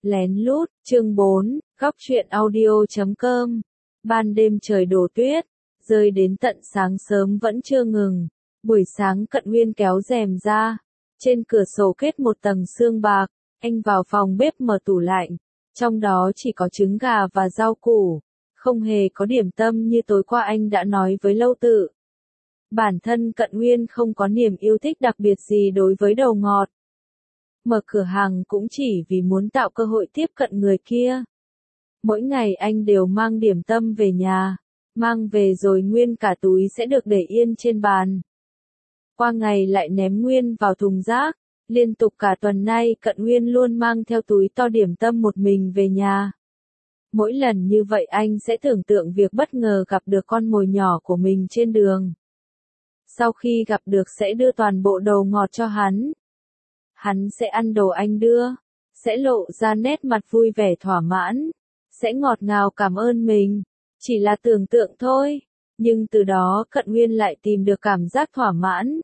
Lén lút, chương 4, góc truyện audio.com. Ban đêm trời đổ tuyết, rơi đến tận sáng sớm vẫn chưa ngừng. Buổi sáng Cận Nguyên kéo rèm ra, trên cửa sổ kết một tầng sương bạc, anh vào phòng bếp mở tủ lạnh, trong đó chỉ có trứng gà và rau củ, không hề có điểm tâm như tối qua anh đã nói với Lâu Tự. Bản thân Cận Nguyên không có niềm yêu thích đặc biệt gì đối với đồ ngọt. Mở cửa hàng cũng chỉ vì muốn tạo cơ hội tiếp cận người kia. Mỗi ngày anh đều mang điểm tâm về nhà, mang về rồi nguyên cả túi sẽ được để yên trên bàn. Qua ngày lại ném nguyên vào thùng rác, liên tục cả tuần nay Cận Nguyên luôn mang theo túi to điểm tâm một mình về nhà. Mỗi lần như vậy anh sẽ tưởng tượng việc bất ngờ gặp được con mồi nhỏ của mình trên đường. Sau khi gặp được sẽ đưa toàn bộ đồ ngọt cho hắn. Hắn sẽ ăn đồ anh đưa, sẽ lộ ra nét mặt vui vẻ thỏa mãn, sẽ ngọt ngào cảm ơn mình. Chỉ là tưởng tượng thôi, nhưng từ đó Cận Nguyên lại tìm được cảm giác thỏa mãn.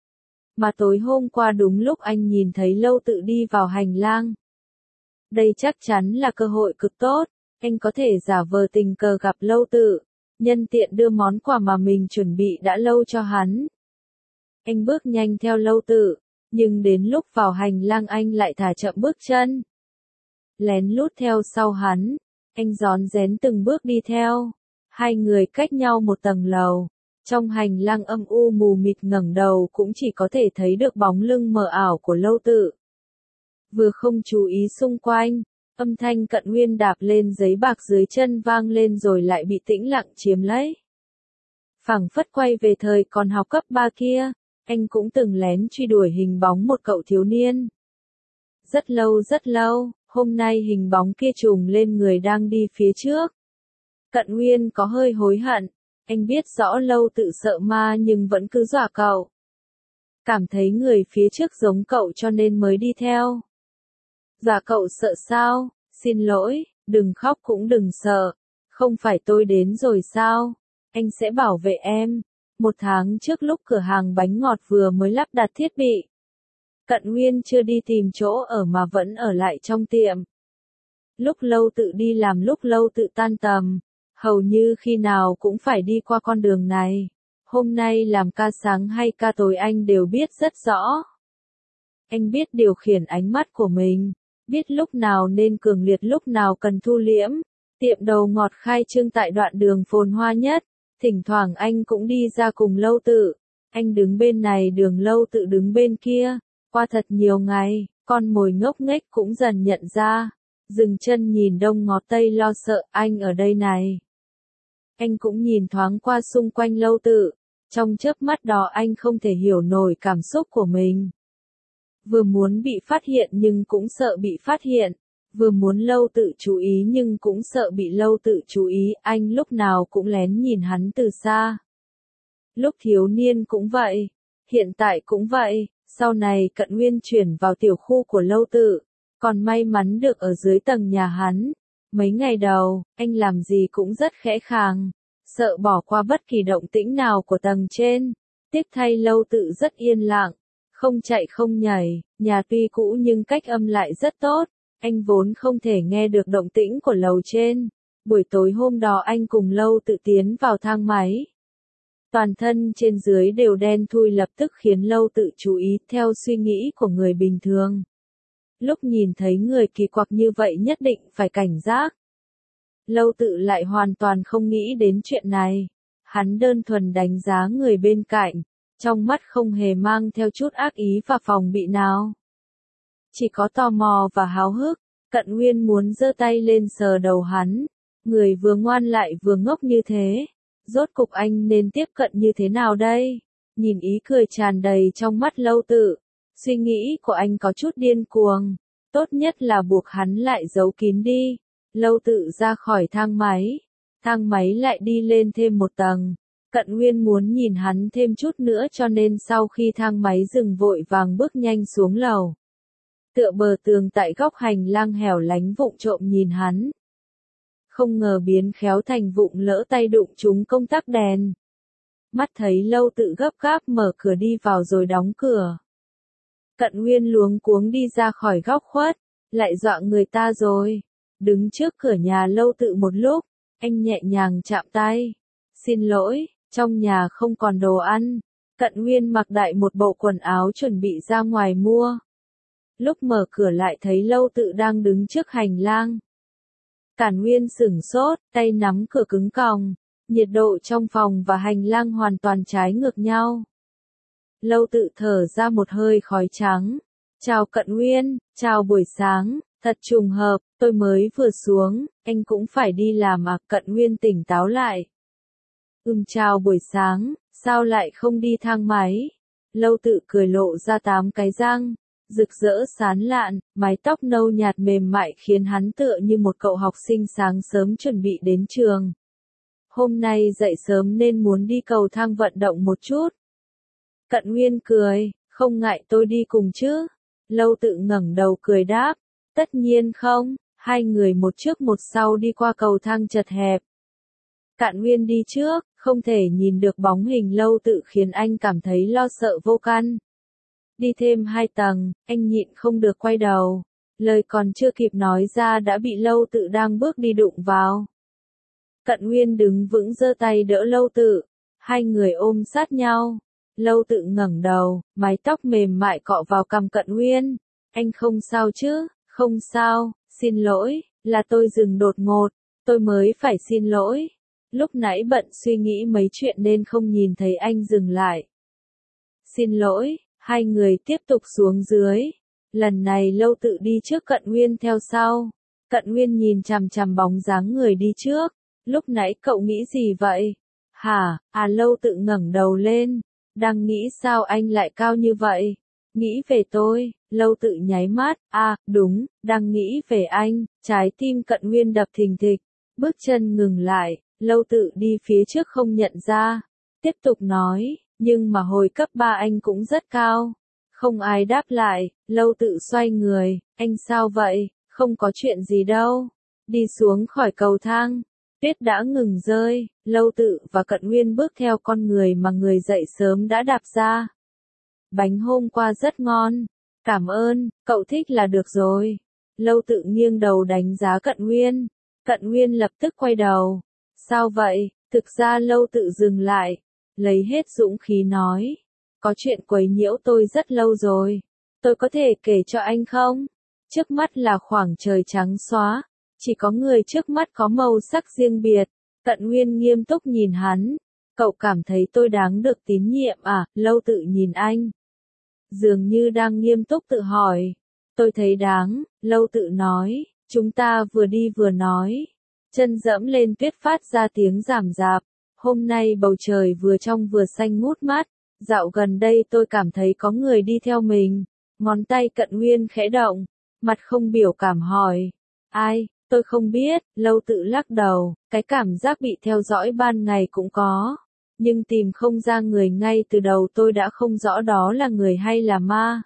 Mà tối hôm qua đúng lúc anh nhìn thấy Lâu Tự đi vào hành lang. Đây chắc chắn là cơ hội cực tốt, anh có thể giả vờ tình cờ gặp Lâu Tự, nhân tiện đưa món quà mà mình chuẩn bị đã lâu cho hắn. Anh bước nhanh theo Lâu Tự, nhưng đến lúc vào hành lang anh lại thả chậm bước chân. Lén lút theo sau hắn, anh rón rén từng bước đi theo. Hai người cách nhau một tầng lầu. Trong hành lang âm u mù mịt ngẩng đầu cũng chỉ có thể thấy được bóng lưng mờ ảo của Lâu Tự. Vừa không chú ý xung quanh, âm thanh Cận Nguyên đạp lên giấy bạc dưới chân vang lên rồi lại bị tĩnh lặng chiếm lấy. Phảng phất quay về thời còn học cấp 3 kia, anh cũng từng lén truy đuổi hình bóng một cậu thiếu niên. Rất lâu, hôm nay hình bóng kia trùng lên người đang đi phía trước. Cận Nguyên có hơi hối hận, anh biết rõ Lâu Tự sợ ma nhưng vẫn cứ dọa cậu. Cảm thấy người phía trước giống cậu cho nên mới đi theo. Dọa cậu sợ sao? Xin lỗi, đừng khóc cũng đừng sợ. Không phải tôi đến rồi sao? Anh sẽ bảo vệ em. 1 tháng trước lúc cửa hàng bánh ngọt vừa mới lắp đặt thiết bị. Cận Nguyên chưa đi tìm chỗ ở mà vẫn ở lại trong tiệm. Lúc Lâu Tự đi làm lúc Lâu Tự tan tầm, hầu như khi nào cũng phải đi qua con đường này. Hôm nay làm ca sáng hay ca tối anh đều biết rất rõ. Anh biết điều khiển ánh mắt của mình, biết lúc nào nên cường liệt lúc nào cần thu liễm. Tiệm đầu ngọt khai trương tại đoạn đường phồn hoa nhất, thỉnh thoảng anh cũng đi ra cùng Lâu Tự. Anh đứng bên này đường Lâu Tự đứng bên kia. Qua thật nhiều ngày, con mồi ngốc nghếch cũng dần nhận ra. Dừng chân nhìn đông ngó tây lo sợ anh ở đây này. Anh cũng nhìn thoáng qua xung quanh Lâu Tự. Trong chớp mắt đó anh không thể hiểu nổi cảm xúc của mình. Vừa muốn bị phát hiện nhưng cũng sợ bị phát hiện. Vừa muốn Lâu Tự chú ý nhưng cũng sợ bị Lâu Tự chú ý. Anh lúc nào cũng lén nhìn hắn từ xa. Lúc thiếu niên cũng vậy. Hiện tại cũng vậy. Sau này Cận Nguyên chuyển vào tiểu khu của Lâu Tự. Còn may mắn được ở dưới tầng nhà hắn. Mấy ngày đầu, anh làm gì cũng rất khẽ khàng. Sợ bỏ qua bất kỳ động tĩnh nào của tầng trên. Tiếc thay Lâu Tự rất yên lặng. Không chạy không nhảy, nhà tuy cũ nhưng cách âm lại rất tốt. Anh vốn không thể nghe được động tĩnh của lầu trên. Buổi tối hôm đó anh cùng Lâu Tự tiến vào thang máy. Toàn thân trên dưới đều đen thui lập tức khiến Lâu Tự chú ý theo suy nghĩ của người bình thường. Lúc nhìn thấy người kỳ quặc như vậy nhất định phải cảnh giác. Lâu Tự lại hoàn toàn không nghĩ đến chuyện này. Hắn đơn thuần đánh giá người bên cạnh, trong mắt không hề mang theo chút ác ý và phòng bị nào. Chỉ có tò mò và háo hức. Cận Nguyên muốn giơ tay lên sờ đầu hắn. Người vừa ngoan lại vừa ngốc như thế. Rốt cục anh nên tiếp cận như thế nào đây? Nhìn ý cười tràn đầy trong mắt Lâu Tự. Suy nghĩ của anh có chút điên cuồng. Tốt nhất là buộc hắn lại giấu kín đi. Lâu Tự ra khỏi thang máy. Thang máy lại đi lên thêm một tầng. Cận Nguyên muốn nhìn hắn thêm chút nữa cho nên sau khi thang máy dừng vội vàng bước nhanh xuống lầu. Tựa bờ tường tại góc hành lang hẻo lánh vụng trộm nhìn hắn. Không ngờ biến khéo thành vụng lỡ tay đụng trúng công tắc đèn. Mắt thấy Lâu Tự gấp gáp mở cửa đi vào rồi đóng cửa. Cận Nguyên luống cuống đi ra khỏi góc khuất, lại dọa người ta rồi. Đứng trước cửa nhà Lâu Tự một lúc, anh nhẹ nhàng chạm tay. Xin lỗi, trong nhà không còn đồ ăn. Cận Nguyên mặc đại một bộ quần áo chuẩn bị ra ngoài mua. Lúc mở cửa lại thấy Lâu Tự đang đứng trước hành lang. Cản Nguyên sửng sốt, tay nắm cửa cứng còng. Nhiệt độ trong phòng và hành lang hoàn toàn trái ngược nhau. Lâu Tự thở ra một hơi khói trắng. Chào Cận Nguyên, chào buổi sáng, thật trùng hợp, tôi mới vừa xuống, anh cũng phải đi làm à? Cận Nguyên tỉnh táo lại. Chào buổi sáng, sao lại không đi thang máy? Lâu Tự cười lộ ra 8 cái răng, rực rỡ sán lạn, mái tóc nâu nhạt mềm mại khiến hắn tựa như một cậu học sinh sáng sớm chuẩn bị đến trường. Hôm nay dậy sớm nên muốn đi cầu thang vận động một chút. Cận Nguyên cười, không ngại tôi đi cùng chứ? Lâu Tự ngẩng đầu cười đáp, tất nhiên không. Hai người một trước một sau đi qua cầu thang chật hẹp. Cận Nguyên đi trước, không thể nhìn được bóng hình Lâu Tự khiến anh cảm thấy lo sợ vô căn. Đi thêm 2 tầng, anh nhịn không được quay đầu. Lời còn chưa kịp nói ra đã bị Lâu Tự đang bước đi đụng vào. Cận Nguyên đứng vững giơ tay đỡ Lâu Tự. Hai người ôm sát nhau. Lâu Tự ngẩng đầu, mái tóc mềm mại cọ vào cằm Cận Nguyên. Anh không sao chứ? Không sao, xin lỗi, là tôi dừng đột ngột. Tôi mới phải xin lỗi. Lúc nãy bận suy nghĩ mấy chuyện nên không nhìn thấy anh dừng lại. Xin lỗi, hai người tiếp tục xuống dưới. Lần này Lâu Tự đi trước, Cận Nguyên theo sau. Cận Nguyên nhìn chằm chằm bóng dáng người đi trước. Lúc nãy cậu nghĩ gì vậy? Hả? À, Lâu Tự ngẩng đầu lên. Đang nghĩ sao anh lại cao như vậy? Nghĩ về tôi. Lâu Tự nháy mắt. À, đúng, đang nghĩ về anh. Trái tim Cận Nguyên đập thình thịch. Bước chân ngừng lại. Lâu Tự đi phía trước không nhận ra. Tiếp tục nói, nhưng mà hồi cấp 3 anh cũng rất cao. Không ai đáp lại. Lâu Tự xoay người. Anh sao vậy? Không có chuyện gì đâu. Đi xuống khỏi cầu thang. Tuyết đã ngừng rơi. Lâu Tự và Cận Nguyên bước theo con người mà người dậy sớm đã đạp ra. Bánh hôm qua rất ngon. Cảm ơn, cậu thích là được rồi. Lâu Tự nghiêng đầu đánh giá Cận Nguyên. Cận Nguyên lập tức quay đầu. Sao vậy? Thực ra Lâu Tự dừng lại. Lấy hết dũng khí nói. Có chuyện quấy nhiễu tôi rất lâu rồi. Tôi có thể kể cho anh không? Trước mắt là khoảng trời trắng xóa. Chỉ có người trước mắt có màu sắc riêng biệt. Cận Nguyên nghiêm túc nhìn hắn. Cậu cảm thấy tôi đáng được tín nhiệm à? Lâu Tự nhìn anh. Dường như đang nghiêm túc tự hỏi. Tôi thấy đáng. Lâu Tự nói. Chúng ta vừa đi vừa nói. Chân dẫm lên tuyết phát ra tiếng ràm rạp. Hôm nay bầu trời vừa trong vừa xanh ngút mát. Dạo gần đây tôi cảm thấy có người đi theo mình. Ngón tay Cận Nguyên khẽ động. Mặt không biểu cảm hỏi. Ai? Tôi không biết. Lâu Tự lắc đầu. Cái cảm giác bị theo dõi ban ngày cũng có. Nhưng tìm không ra người ngay từ đầu, tôi đã không rõ đó là người hay là ma.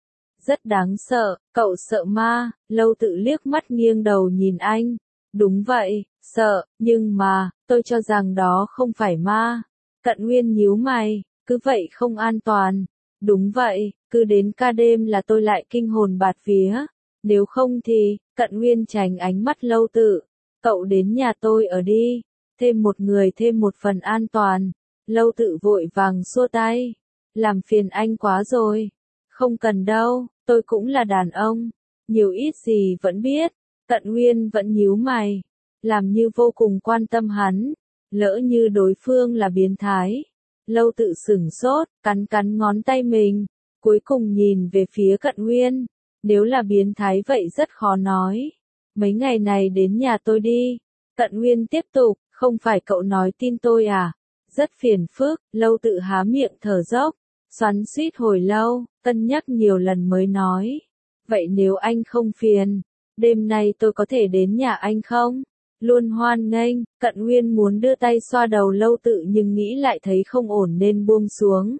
Rất đáng sợ. Cậu sợ ma? Lâu Tự liếc mắt nghiêng đầu nhìn anh. Đúng vậy, sợ, nhưng mà, tôi cho rằng đó không phải ma. Cận Nguyên nhíu mày, cứ vậy không an toàn. Đúng vậy, cứ đến ca đêm là tôi lại kinh hồn bạt vía. Nếu không thì, Cận Nguyên tránh ánh mắt Lâu Tự. Cậu đến nhà tôi ở đi. Thêm một người thêm một phần an toàn. Lâu Tự vội vàng xua tay. Làm phiền anh quá rồi. Không cần đâu, tôi cũng là đàn ông. Nhiều ít gì vẫn biết. Cận Nguyên vẫn nhíu mày. Làm như vô cùng quan tâm hắn. Lỡ như đối phương là biến thái. Lâu Tự sửng sốt, cắn cắn ngón tay mình. Cuối cùng nhìn về phía Cận Nguyên. Nếu là biến thái vậy rất khó nói. Mấy ngày này đến nhà tôi đi. Cận Nguyên tiếp tục, không phải cậu nói tin tôi à? Rất phiền phức. Lâu Tự há miệng thở dốc. Xoắn xuýt hồi lâu, cân nhắc nhiều lần mới nói. Vậy nếu anh không phiền, đêm nay tôi có thể đến nhà anh không? Luôn hoan nghênh. Cận Nguyên muốn đưa tay xoa đầu Lâu Tự nhưng nghĩ lại thấy không ổn nên buông xuống.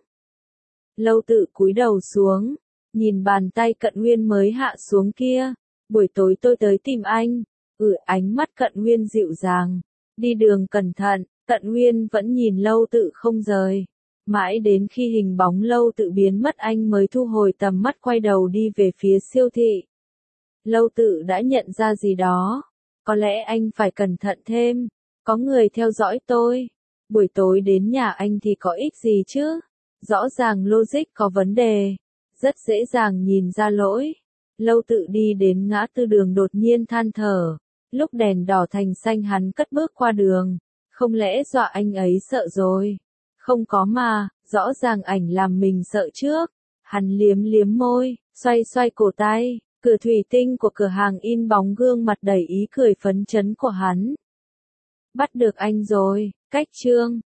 Lâu Tự cúi đầu xuống, nhìn bàn tay Cận Nguyên mới hạ xuống kia. Buổi tối tôi tới tìm anh. Ánh mắt Cận Nguyên dịu dàng. Đi đường cẩn thận. Cận Nguyên vẫn nhìn Lâu Tự không rời. Mãi đến khi hình bóng Lâu Tự biến mất anh mới thu hồi tầm mắt, quay đầu đi về phía siêu thị. Lâu Tự đã nhận ra gì đó. Có lẽ anh phải cẩn thận thêm. Có người theo dõi tôi. Buổi tối đến nhà anh thì có ích gì chứ? Rõ ràng logic có vấn đề. Rất dễ dàng nhìn ra lỗi. Lâu Tự đi đến ngã tư đường đột nhiên than thở. Lúc đèn đỏ thành xanh hắn cất bước qua đường. Không lẽ dọa anh ấy sợ rồi? Không có mà, rõ ràng ảnh làm mình sợ trước. Hắn liếm liếm môi, xoay xoay cổ tay. Cửa thủy tinh của cửa hàng in bóng gương mặt đầy ý cười phấn chấn của hắn. Bắt được anh rồi, cách chương.